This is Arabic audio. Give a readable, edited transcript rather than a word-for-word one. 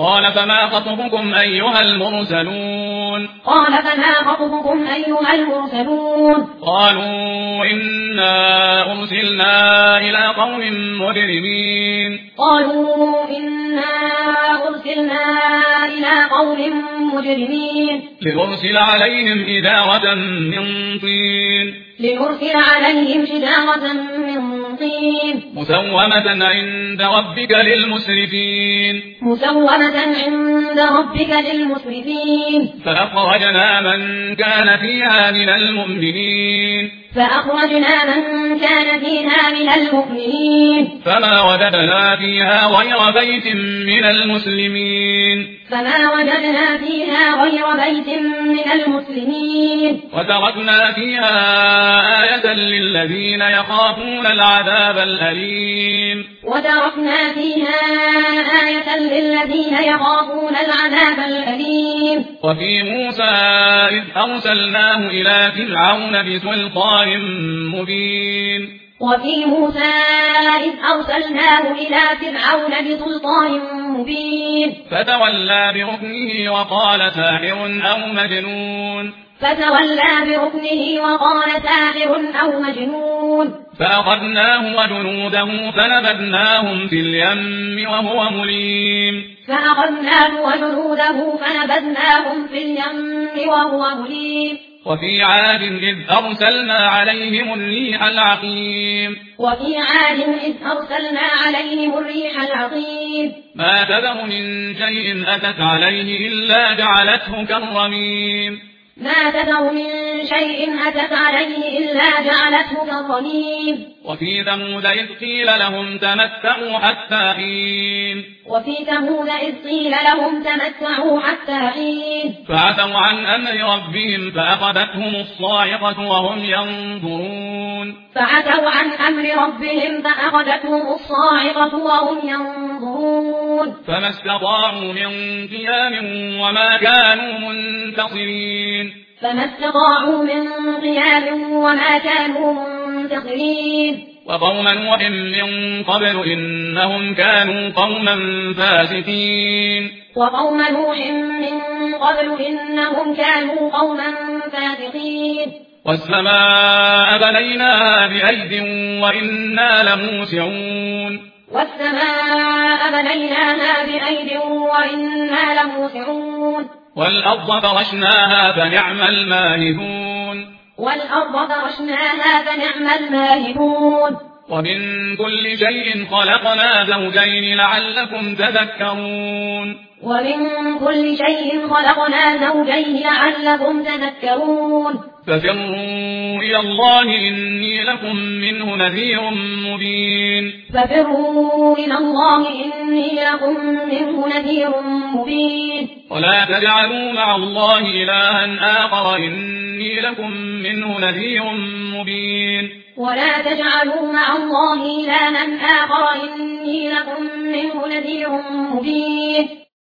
قال فما خطبكم أيها المرسلون قالوا إنا أرسلنا إلى قوم مجرمين لنرسل عليهم حجارة من طين مسومة عند ربك للمسرفين فأخرجنا من كان فيها من المؤمنين فما وجدنا فيها غير بيت من المسلمين وتركنا فيها آية للذين يخافون العذاب الأليم وفي موسى إذ أرسلناه إلى فرعون بسلطان مبين فتولى بركنه وقال ساحر أو مجنون فأخذناه وجنوده فنبذناهم في اليم وهو مليم وفي عاد إذ أرسلنا عليهم الريح العقيم ما تذر من شيء أتت عليه إلا جعلته كالرميم وفي ثمود إذ قيل لهم تمتعوا حتى حين فعتوا عن أمر ربهم فأخذتهم الصاعقة وهم ينظرون فما استطاعوا من قيام وما كانوا منتصرين وقوم نوح من قبل إنهم كانوا قوما فاسقين والسماء بنيناها بأيد وإنا لموسعون والأرض فرشناها فنعم الماهدون ومن كل شيء خلقنا زوجين لعلكم تذكرون ففروا إلى الله إني لكم منه نذير مبين ولا تجعلوا مع الله إلها آخر إني لكم منه نذير مبين